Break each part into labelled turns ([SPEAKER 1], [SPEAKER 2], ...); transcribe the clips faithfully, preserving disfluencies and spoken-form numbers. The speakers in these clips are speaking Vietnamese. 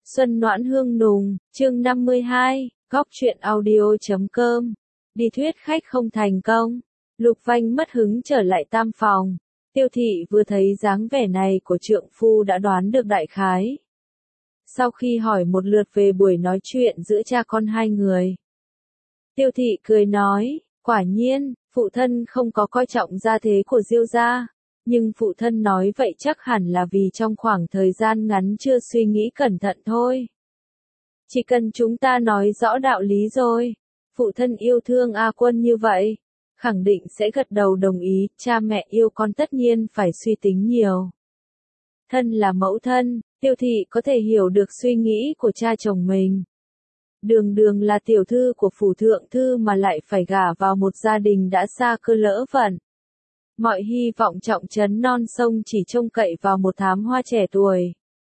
[SPEAKER 1] Xuân Noãn Hương Nùng, chương năm mươi hai, góc truyện audio.com. Đi thuyết khách không thành công. Lục Vanh mất hứng trở lại tam phòng. Tiêu thị vừa thấy dáng vẻ này của trượng phu đã đoán được đại khái. Sau khi hỏi một lượt về buổi nói chuyện giữa cha con hai người, Tiêu thị cười nói, quả nhiên, phụ thân không có coi trọng gia thế của Diêu gia. Nhưng phụ thân nói vậy chắc hẳn là vì trong khoảng thời gian ngắn chưa suy nghĩ cẩn thận thôi. Chỉ cần chúng ta nói rõ đạo lý rồi, phụ thân yêu thương A Quân như vậy, khẳng định sẽ gật đầu đồng ý, cha mẹ yêu con tất nhiên phải suy tính nhiều. Thân là mẫu thân, Tiêu thị có thể hiểu được suy nghĩ của cha chồng mình. Đường đường là tiểu thư của phủ thượng thư mà lại phải gả vào một gia đình đã xa cơ lỡ vận. Mọi hy vọng trọng trấn non sông chỉ trông cậy vào một thám hoa trẻ tuổi.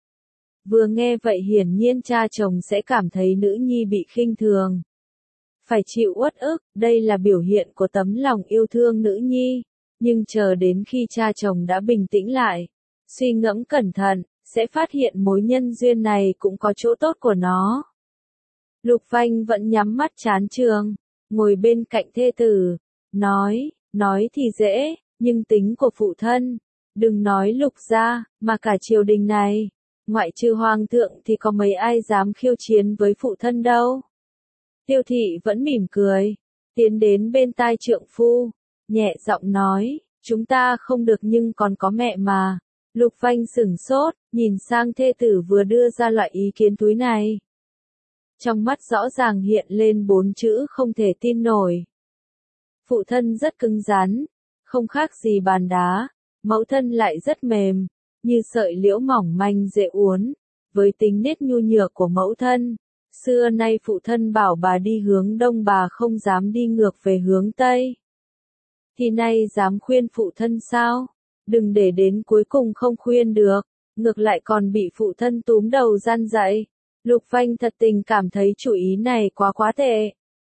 [SPEAKER 1] Vừa nghe vậy hiển nhiên cha chồng sẽ cảm thấy nữ nhi bị khinh thường. Phải chịu uất ức, đây là biểu hiện của tấm lòng yêu thương nữ nhi. Nhưng chờ đến khi cha chồng đã bình tĩnh lại, suy ngẫm cẩn thận, sẽ phát hiện mối nhân duyên này cũng có chỗ tốt của nó. Lục Vanh vẫn nhắm mắt chán trường, ngồi bên cạnh thê tử, nói, nói thì dễ. Nhưng tính của phụ thân, đừng nói Lục gia, mà cả triều đình này, ngoại trừ hoàng thượng thì có mấy ai dám khiêu chiến với phụ thân đâu. Tiêu thị vẫn mỉm cười, tiến đến bên tai trượng phu, nhẹ giọng nói, chúng ta không được nhưng còn có mẹ mà. Lục Vanh sửng sốt, nhìn sang thê tử vừa đưa ra loại ý kiến túi này. Trong mắt rõ ràng hiện lên bốn chữ không thể tin nổi. Phụ thân rất cứng rắn, không khác gì bàn đá, mẫu thân lại rất mềm, như sợi liễu mỏng manh dễ uốn, với tính nết nhu nhược của mẫu thân. Xưa nay phụ thân bảo bà đi hướng đông bà không dám đi ngược về hướng tây. Thì nay dám khuyên phụ thân sao? Đừng để đến cuối cùng không khuyên được, ngược lại còn bị phụ thân túm đầu gian dạy. Lục Vanh thật tình cảm thấy chủ ý này quá quá tệ.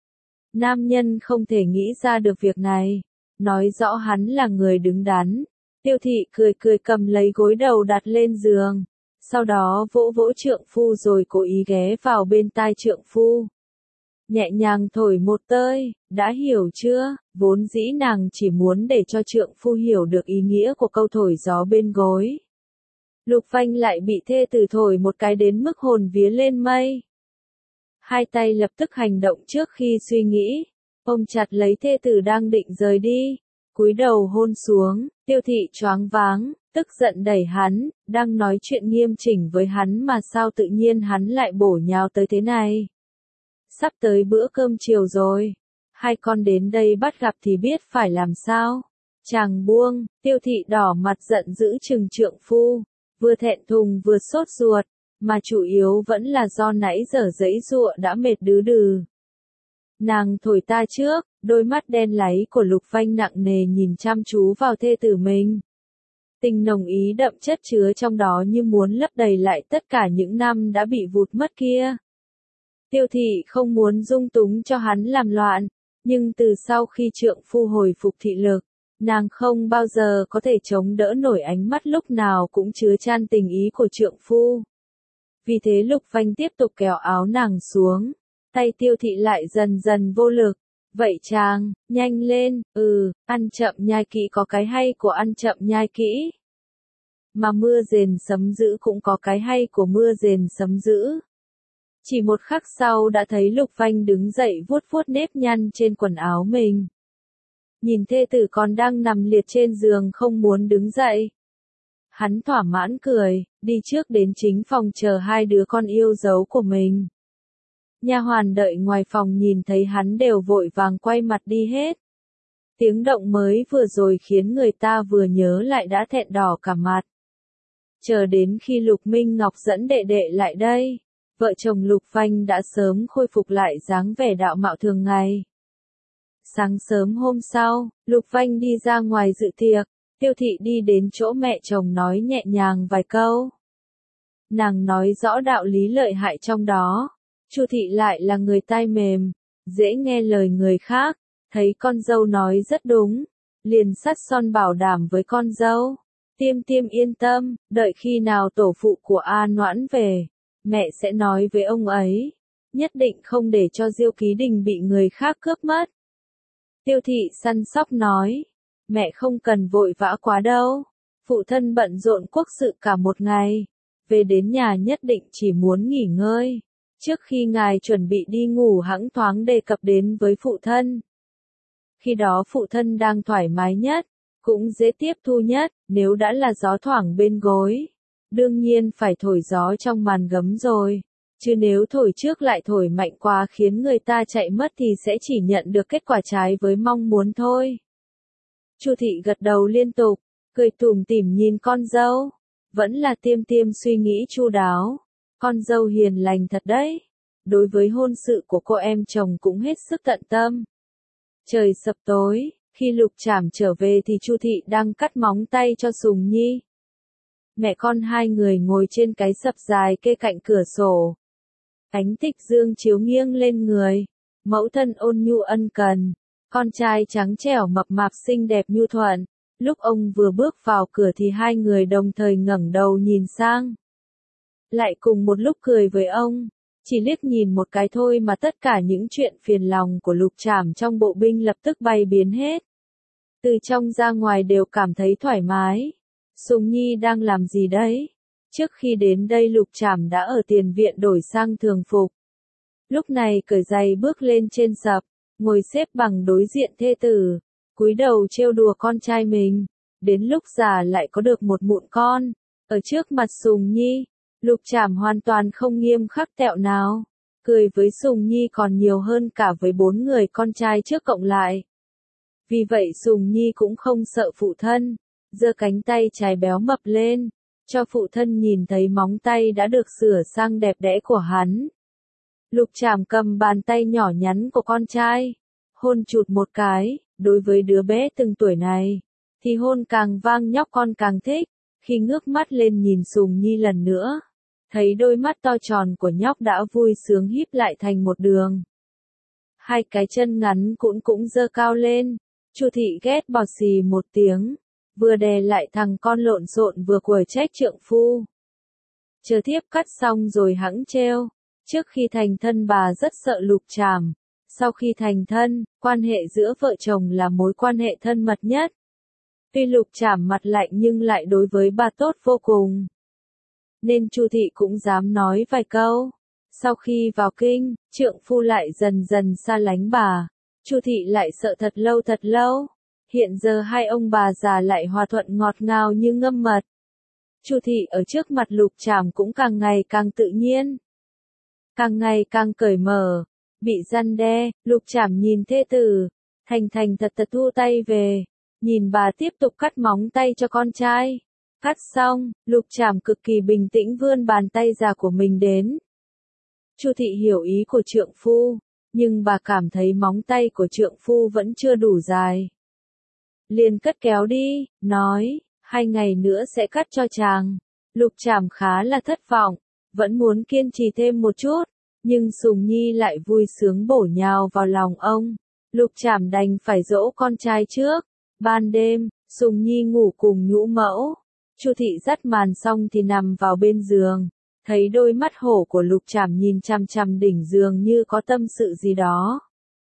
[SPEAKER 1] Nam nhân không thể nghĩ ra được việc này. Nói rõ hắn là người đứng đắn. Tiêu thị cười cười cầm lấy gối đầu đặt lên giường. Sau đó vỗ vỗ trượng phu rồi cố ý ghé vào bên tai trượng phu. Nhẹ nhàng thổi một tơi, đã hiểu chưa? Vốn dĩ nàng chỉ muốn để cho trượng phu hiểu được ý nghĩa của câu thổi gió bên gối. Lục Vanh lại bị thê tử thổi một cái đến mức hồn vía lên mây. Hai tay lập tức hành động trước khi suy nghĩ. Ôm chặt lấy thê tử đang định rời đi, cúi đầu hôn xuống. Tiêu thị choáng váng, tức giận đẩy hắn, đang nói chuyện nghiêm chỉnh với hắn mà sao tự nhiên hắn lại bổ nhào tới thế này. Sắp tới bữa cơm chiều rồi, hai con đến đây bắt gặp thì biết phải làm sao. Chàng buông. Tiêu thị đỏ mặt giận dữ trừng trượng phu, vừa thẹn thùng vừa sốt ruột, mà chủ yếu vẫn là do nãy giờ giãy giụa đã mệt đứ đừ. Nàng thổi ta trước, đôi mắt đen láy của Lục Vanh nặng nề nhìn chăm chú vào thê tử mình. Tình nồng ý đậm chất chứa trong đó như muốn lấp đầy lại tất cả những năm đã bị vụt mất kia. Tiêu thị không muốn dung túng cho hắn làm loạn, nhưng từ sau khi trượng phu hồi phục thị lực, nàng không bao giờ có thể chống đỡ nổi ánh mắt lúc nào cũng chứa chan tình ý của trượng phu. Vì thế Lục Vanh tiếp tục kéo áo nàng xuống. Tay Tiêu thị lại dần dần vô lực. Vậy chàng, nhanh lên, ừ, ăn chậm nhai kỹ có cái hay của ăn chậm nhai kỹ. Mà mưa rền sấm dữ cũng có cái hay của mưa rền sấm dữ. Chỉ một khắc sau đã thấy Lục Vanh đứng dậy vuốt vuốt nếp nhăn trên quần áo mình. Nhìn thê tử còn đang nằm liệt trên giường không muốn đứng dậy. Hắn thỏa mãn cười, đi trước đến chính phòng chờ hai đứa con yêu dấu của mình. Nha hoàn đợi ngoài phòng nhìn thấy hắn đều vội vàng quay mặt đi hết. Tiếng động mới vừa rồi khiến người ta vừa nhớ lại đã thẹn đỏ cả mặt. Chờ đến khi Lục Minh Ngọc dẫn đệ đệ lại đây, vợ chồng Lục Vanh đã sớm khôi phục lại dáng vẻ đạo mạo thường ngày. Sáng sớm hôm sau, Lục Vanh đi ra ngoài dự tiệc, Tiêu thị đi đến chỗ mẹ chồng nói nhẹ nhàng vài câu. Nàng nói rõ đạo lý lợi hại trong đó. Chu thị lại là người tai mềm, dễ nghe lời người khác, thấy con dâu nói rất đúng, liền sắt son bảo đảm với con dâu. Tiêm tiêm yên tâm, đợi khi nào tổ phụ của A Noãn về, Mẹ sẽ nói với ông ấy, nhất định không để cho Diêu Ký Đình bị người khác cướp mất. Tiêu thị săn sóc nói, mẹ không cần vội vã quá đâu, phụ thân bận rộn quốc sự cả một ngày, về đến nhà nhất định chỉ muốn nghỉ ngơi. Trước khi ngài chuẩn bị đi ngủ hẵng thoáng đề cập đến với phụ thân. Khi đó phụ thân đang thoải mái nhất, cũng dễ tiếp thu nhất, nếu đã là gió thoảng bên gối. Đương nhiên phải thổi gió trong màn gấm rồi, chứ nếu thổi trước lại thổi mạnh quá khiến người ta chạy mất thì sẽ chỉ nhận được kết quả trái với mong muốn thôi. Chu thị gật đầu liên tục, cười tủm tỉm nhìn con dâu, vẫn là Tiêm Tiêm suy nghĩ chu đáo, con dâu hiền lành thật đấy, đối với hôn sự của cô em chồng cũng hết sức tận tâm. Trời sập tối, khi Lục Trảm trở về thì Chu thị đang cắt móng tay cho Sùng Nhi. Mẹ con hai người ngồi trên cái sập dài kê cạnh cửa sổ. Ánh tích dương chiếu nghiêng lên người, mẫu thân ôn nhu ân cần, con trai trắng trẻo mập mạp xinh đẹp nhu thuận. Lúc ông vừa bước vào cửa thì hai người đồng thời ngẩng đầu nhìn sang. Lại cùng một lúc cười với ông, chỉ liếc nhìn một cái thôi mà tất cả những chuyện phiền lòng của Lục Trảm trong bộ binh lập tức bay biến hết. Từ trong ra ngoài đều cảm thấy thoải mái. Sùng Nhi đang làm gì đấy? Trước khi đến đây Lục Trảm đã ở tiền viện đổi sang thường phục. Lúc này cởi giày bước lên trên sập, ngồi xếp bằng đối diện thê tử, cúi đầu trêu đùa con trai mình. Đến lúc già lại có được một mụn con. Ở trước mặt Sùng Nhi, Lục Trảm hoàn toàn không nghiêm khắc tẹo nào. Cười với Sùng Nhi còn nhiều hơn cả với bốn người con trai trước cộng lại. Vì vậy Sùng Nhi cũng không sợ phụ thân, giơ cánh tay trái béo mập lên, cho phụ thân nhìn thấy móng tay đã được sửa sang đẹp đẽ của hắn. Lục Trảm cầm bàn tay nhỏ nhắn của con trai, hôn chụt một cái, đối với đứa bé từng tuổi này, thì hôn càng vang nhóc con càng thích, khi ngước mắt lên nhìn Sùng Nhi lần nữa, thấy đôi mắt to tròn của nhóc đã vui sướng híp lại thành một đường. Hai cái chân ngắn cũng cũng giơ cao lên, Chu thị ghét bỏ xì một tiếng, vừa đè lại thằng con lộn xộn vừa quở trách trượng phu. Chờ thiếp cắt xong rồi hẵng trêu, trước khi thành thân bà rất sợ Lục Trảm, sau khi thành thân, quan hệ giữa vợ chồng là mối quan hệ thân mật nhất. Tuy Lục Trảm mặt lạnh nhưng lại đối với bà tốt vô cùng. Nên Chu thị cũng dám nói vài câu. Sau khi vào kinh, trượng phu lại dần dần xa lánh bà. Chu thị lại sợ thật lâu thật lâu. Hiện giờ hai ông bà già lại hòa thuận ngọt ngào như ngâm mật. Chu thị ở trước mặt Lục Trảm cũng càng ngày càng tự nhiên, càng ngày càng cởi mở. Bị răn đe, Lục Trảm nhìn thê tử, thành thành thật thật thu tay về, nhìn bà tiếp tục cắt móng tay cho con trai. Cắt xong, Lục Trảm cực kỳ bình tĩnh vươn bàn tay già của mình đến. Chu thị hiểu ý của trượng phu, nhưng bà cảm thấy móng tay của trượng phu vẫn chưa đủ dài. Liền cất kéo đi, nói, hai ngày nữa sẽ cắt cho chàng. Lục Trảm khá là thất vọng, vẫn muốn kiên trì thêm một chút, nhưng Sùng Nhi lại vui sướng bổ nhào vào lòng ông. Lục Trảm đành phải dỗ con trai trước. Ban đêm, Sùng Nhi ngủ cùng nhũ mẫu. Chu thị dắt màn xong thì nằm vào bên giường, thấy đôi mắt hổ của Lục Trảm nhìn chằm chằm đỉnh giường như có tâm sự gì đó.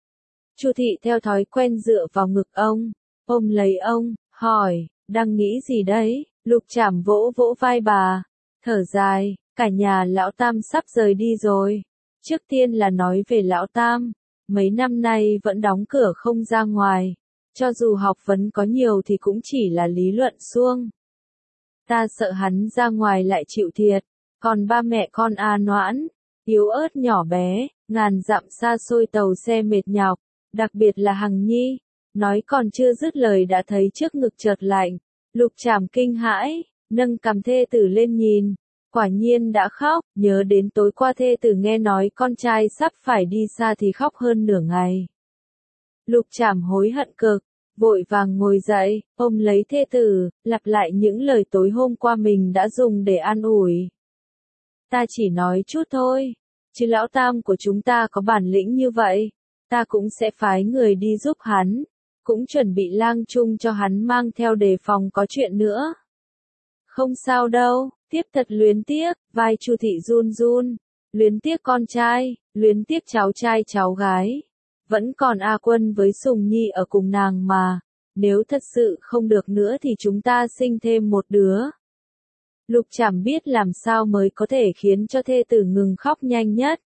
[SPEAKER 1] Chu thị theo thói quen dựa vào ngực ông, ôm lấy ông, hỏi, đang nghĩ gì đấy? Lục Trảm vỗ vỗ vai bà, thở dài, cả nhà lão Tam sắp rời đi rồi. Trước tiên là nói về lão Tam, mấy năm nay vẫn đóng cửa không ra ngoài, cho dù học vấn có nhiều thì cũng chỉ là lý luận suông. Ta sợ hắn ra ngoài lại chịu thiệt, còn ba mẹ con A Noãn, yếu ớt nhỏ bé, ngàn dặm xa xôi tàu xe mệt nhọc, đặc biệt là Hằng Nhi, nói còn chưa dứt lời đã thấy trước ngực chợt lạnh. Lục Trảm kinh hãi, nâng cằm thê tử lên nhìn, quả nhiên đã khóc, nhớ đến tối qua thê tử nghe nói con trai sắp phải đi xa thì khóc hơn nửa ngày. Lục Trảm hối hận cực, vội vàng ngồi dậy, ôm lấy thê tử, lặp lại những lời tối hôm qua mình đã dùng để an ủi. Ta chỉ nói chút thôi, chứ lão Tam của chúng ta có bản lĩnh như vậy, ta cũng sẽ phái người đi giúp hắn, cũng chuẩn bị lang chung cho hắn mang theo đề phòng có chuyện nữa. Không sao đâu, tiếp thật luyến tiếc, vai Chu thị run run, luyến tiếc con trai, luyến tiếc cháu trai cháu gái. Vẫn còn A Quân với Sùng Nhi ở cùng nàng mà, nếu thật sự không được nữa thì chúng ta sinh thêm một đứa. Lục Trảm biết làm sao mới có thể khiến cho thê tử ngừng khóc nhanh nhất.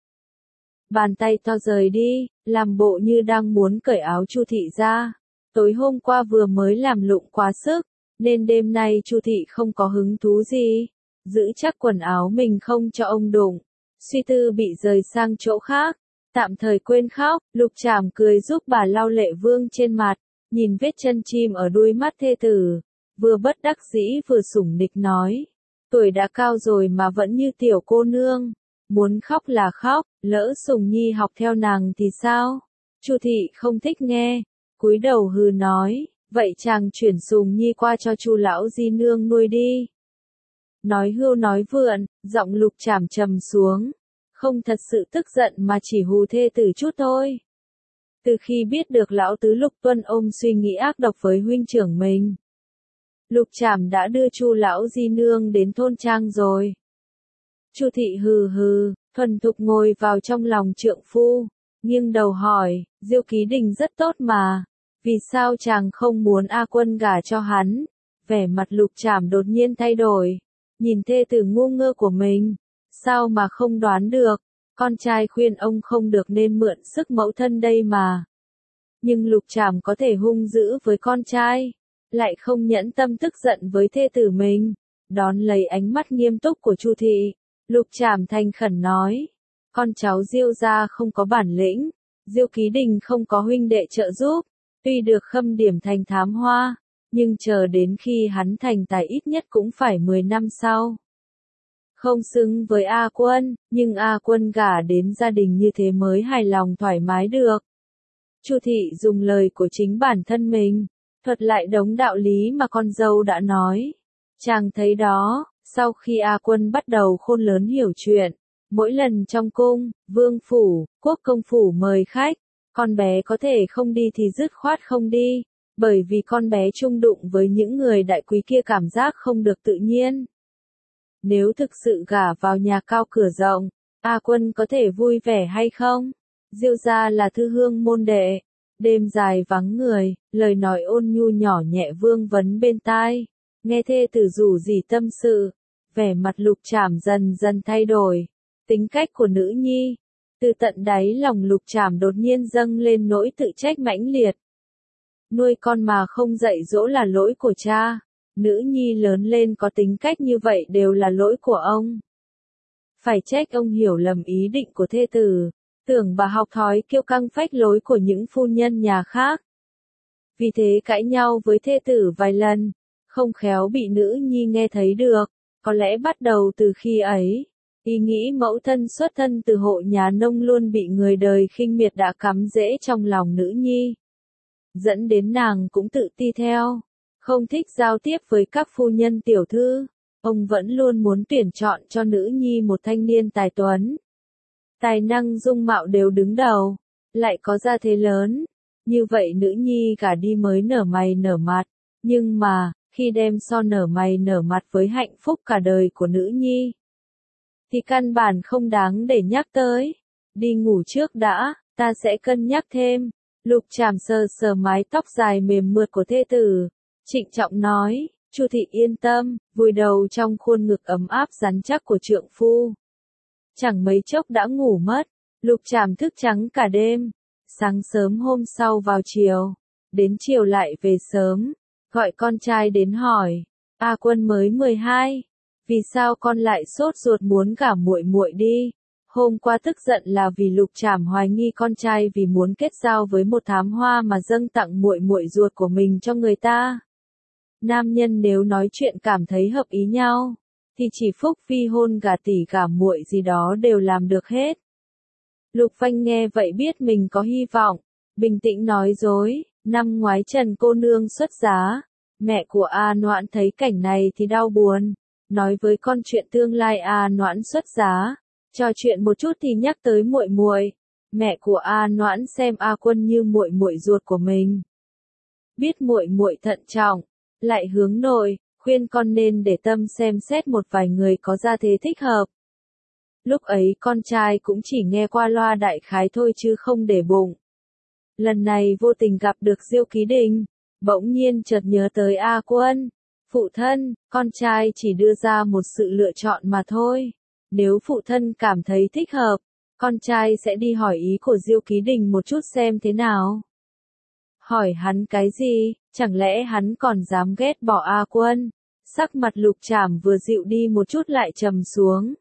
[SPEAKER 1] Bàn tay to rời đi, làm bộ như đang muốn cởi áo Chu thị ra. Tối hôm qua vừa mới làm lụng quá sức, nên đêm nay Chu thị không có hứng thú gì, giữ chắc quần áo mình không cho ông đụng. Suy tư bị rời sang chỗ khác, tạm thời quên khóc, Lục Trảm cười giúp bà lau lệ vương trên mặt, nhìn vết chân chim ở đuôi mắt thê tử, vừa bất đắc dĩ vừa sủng nịch nói, tuổi đã cao rồi mà vẫn như tiểu cô nương, muốn khóc là khóc, lỡ Sùng Nhi học theo nàng thì sao? Chu thị không thích nghe, cúi đầu hừ nói, vậy chàng chuyển Sùng Nhi qua cho Chu lão di nương nuôi đi. Nói hưu nói vượn, giọng Lục Trảm trầm xuống, không thật sự tức giận mà chỉ hù thê tử chút thôi. Từ khi biết được lão tứ Lục Tuân ôm suy nghĩ ác độc với huynh trưởng mình, Lục Trảm đã đưa Chu lão di nương đến thôn trang rồi. Chu thị hừ hừ, thuần thục ngồi vào trong lòng trượng phu, nghiêng đầu hỏi, Diêu Ký Đình rất tốt mà, vì sao chàng không muốn A Quân gả cho hắn? Vẻ mặt Lục Trảm đột nhiên thay đổi, nhìn thê tử ngu ngơ của mình, sao mà không đoán được, con trai khuyên ông không được nên mượn sức mẫu thân đây mà. Nhưng Lục Trảm có thể hung dữ với con trai, lại không nhẫn tâm tức giận với thê tử mình. Đón lấy ánh mắt nghiêm túc của Chu thị, Lục Trảm thành khẩn nói, con cháu Diêu gia không có bản lĩnh, Diêu Ký Đình không có huynh đệ trợ giúp, tuy được khâm điểm thành thám hoa, nhưng chờ đến khi hắn thành tài ít nhất cũng phải mười năm sau. Không xứng với A Quân, nhưng A Quân gả đến gia đình như thế mới hài lòng thoải mái được. Chu thị dùng lời của chính bản thân mình, thuật lại đống đạo lý mà con dâu đã nói. Chàng thấy đó, sau khi A Quân bắt đầu khôn lớn hiểu chuyện, mỗi lần trong cung, vương phủ, quốc công phủ mời khách, con bé có thể không đi thì dứt khoát không đi, bởi vì con bé chung đụng với những người đại quý kia cảm giác không được tự nhiên. Nếu thực sự gả vào nhà cao cửa rộng, A Quân có thể vui vẻ hay không? Diêu gia là thư hương môn đệ, đêm dài vắng người, lời nói ôn nhu nhỏ nhẹ vương vấn bên tai, nghe thê tử rủ rỉ tâm sự, vẻ mặt Lục Trảm dần dần thay đổi, tính cách của nữ nhi, từ tận đáy lòng Lục Trảm đột nhiên dâng lên nỗi tự trách mãnh liệt. Nuôi con mà không dạy dỗ là lỗi của cha. Nữ nhi lớn lên có tính cách như vậy đều là lỗi của ông. Phải trách ông hiểu lầm ý định của thê tử, tưởng bà học thói kiêu căng phách lối của những phu nhân nhà khác. Vì thế cãi nhau với thê tử vài lần, không khéo bị nữ nhi nghe thấy được, có lẽ bắt đầu từ khi ấy, ý nghĩ mẫu thân xuất thân từ hộ nhà nông luôn bị người đời khinh miệt đã cắm rễ trong lòng nữ nhi. Dẫn đến nàng cũng tự ti theo. Không thích giao tiếp với các phu nhân tiểu thư, ông vẫn luôn muốn tuyển chọn cho nữ nhi một thanh niên tài tuấn. Tài năng dung mạo đều đứng đầu, lại có gia thế lớn, như vậy nữ nhi cả đi mới nở mày nở mặt, nhưng mà, khi đem so nở mày nở mặt với hạnh phúc cả đời của nữ nhi, thì căn bản không đáng để nhắc tới. Đi ngủ trước đã, ta sẽ cân nhắc thêm. Lục Trảm sờ sờ mái tóc dài mềm mượt của thê tử, trịnh trọng nói, Chu thị yên tâm, vùi đầu trong khuôn ngực ấm áp rắn chắc của trượng phu. Chẳng mấy chốc đã ngủ mất, Lục Trảm thức trắng cả đêm, sáng sớm hôm sau vào chiều, đến chiều lại về sớm, gọi con trai đến hỏi, A Quân mới mười hai, vì sao con lại sốt ruột muốn gả muội muội đi? Hôm qua tức giận là vì Lục Trảm hoài nghi con trai vì muốn kết giao với một thám hoa mà dâng tặng muội muội ruột của mình cho người ta. Nam nhân nếu nói chuyện cảm thấy hợp ý nhau, thì chỉ phúc vi hôn gả tỷ gả muội gì đó đều làm được hết. Lục Vanh nghe vậy biết mình có hy vọng, bình tĩnh nói dối, năm ngoái Trần cô nương xuất giá, mẹ của A Noãn thấy cảnh này thì đau buồn, nói với con chuyện tương lai A Noãn xuất giá. Trò chuyện một chút thì nhắc tới muội muội, mẹ của A Noãn xem A Quân như muội muội ruột của mình. Biết muội muội thận trọng, lại hướng nội, khuyên con nên để tâm xem xét một vài người có gia thế thích hợp. Lúc ấy con trai cũng chỉ nghe qua loa đại khái thôi chứ không để bụng. Lần này vô tình gặp được Diêu Ký Đình, bỗng nhiên chợt nhớ tới A Quân. Phụ thân, con trai chỉ đưa ra một sự lựa chọn mà thôi. Nếu phụ thân cảm thấy thích hợp, con trai sẽ đi hỏi ý của Diêu Ký Đình một chút xem thế nào. Hỏi hắn cái gì, chẳng lẽ hắn còn dám ghét bỏ A Quân? Sắc mặt Lục Trảm vừa dịu đi một chút lại trầm xuống.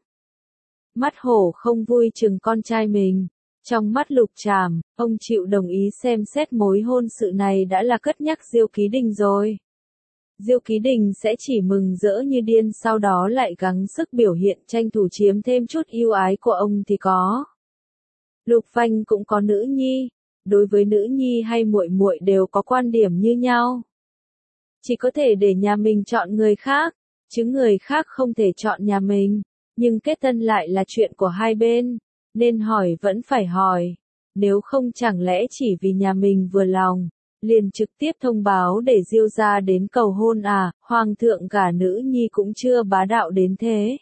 [SPEAKER 1] Mắt hổ không vui chừng con trai mình. Trong mắt Lục Trảm, ông chịu đồng ý xem xét mối hôn sự này đã là cất nhắc Diêu Ký Đình rồi. Diêu Ký Đình sẽ chỉ mừng rỡ như điên, sau đó lại gắng sức biểu hiện tranh thủ chiếm thêm chút yêu ái của ông thì có. Lục Vanh cũng có nữ nhi, đối với nữ nhi hay muội muội đều có quan điểm như nhau. Chỉ có thể để nhà mình chọn người khác, chứ người khác không thể chọn nhà mình, nhưng kết thân lại là chuyện của hai bên, nên hỏi vẫn phải hỏi, nếu không chẳng lẽ chỉ vì nhà mình vừa lòng, liền trực tiếp thông báo để Diêu gia đến cầu hôn à, hoàng thượng gả nữ nhi cũng chưa bá đạo đến thế.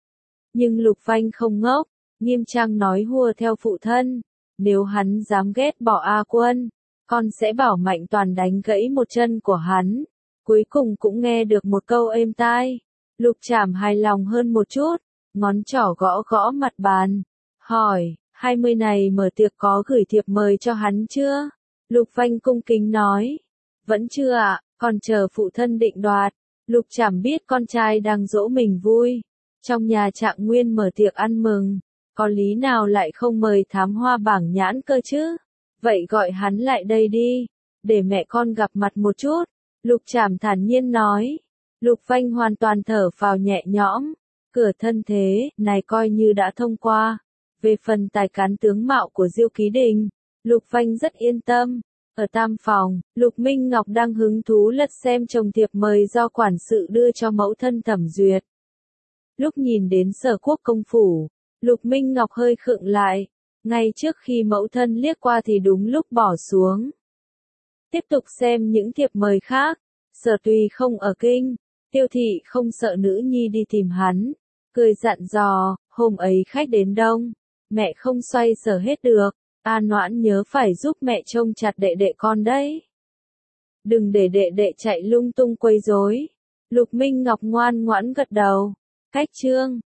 [SPEAKER 1] Nhưng Lục Vanh không ngốc, nghiêm trang nói hùa theo phụ thân, nếu hắn dám ghét bỏ A Quân, con sẽ bảo Mạnh Toàn đánh gãy một chân của hắn. Cuối cùng cũng nghe được một câu êm tai. Lục Trảm hài lòng hơn một chút, ngón trỏ gõ gõ mặt bàn, hỏi, hai mươi này mở tiệc có gửi thiệp mời cho hắn chưa? Lục Vanh cung kính nói, vẫn chưa ạ, còn chờ phụ thân định đoạt. Lục Trảm biết con trai đang dỗ mình vui, trong nhà Trạng Nguyên mở tiệc ăn mừng, có lý nào lại không mời thám hoa bảng nhãn cơ chứ? Vậy gọi hắn lại đây đi, để mẹ con gặp mặt một chút. Lục Trảm thản nhiên nói. Lục Vanh hoàn toàn thở phào nhẹ nhõm, cửa thân thế này coi như đã thông qua. Về phần tài cán tướng mạo của Diêu Ký Đình, Lục Vanh rất yên tâm. Ở tam phòng, Lục Minh Ngọc đang hứng thú lật xem chồng thiệp mời do quản sự đưa cho mẫu thân thẩm duyệt. Lúc nhìn đến Sở Quốc công phủ, Lục Minh Ngọc hơi khựng lại, ngay trước khi mẫu thân liếc qua thì đúng lúc bỏ xuống. Tiếp tục xem những thiệp mời khác. Sở Tùy không ở kinh, Tiêu Thị không sợ nữ nhi đi tìm hắn, cười dặn dò, hôm ấy khách đến đông, mẹ không xoay sở hết được, A Noãn nhớ phải giúp mẹ trông chặt đệ đệ con đấy. Đừng để đệ đệ chạy lung tung quấy rối. Lục Minh Ngọc ngoan ngoãn gật đầu. Cách chương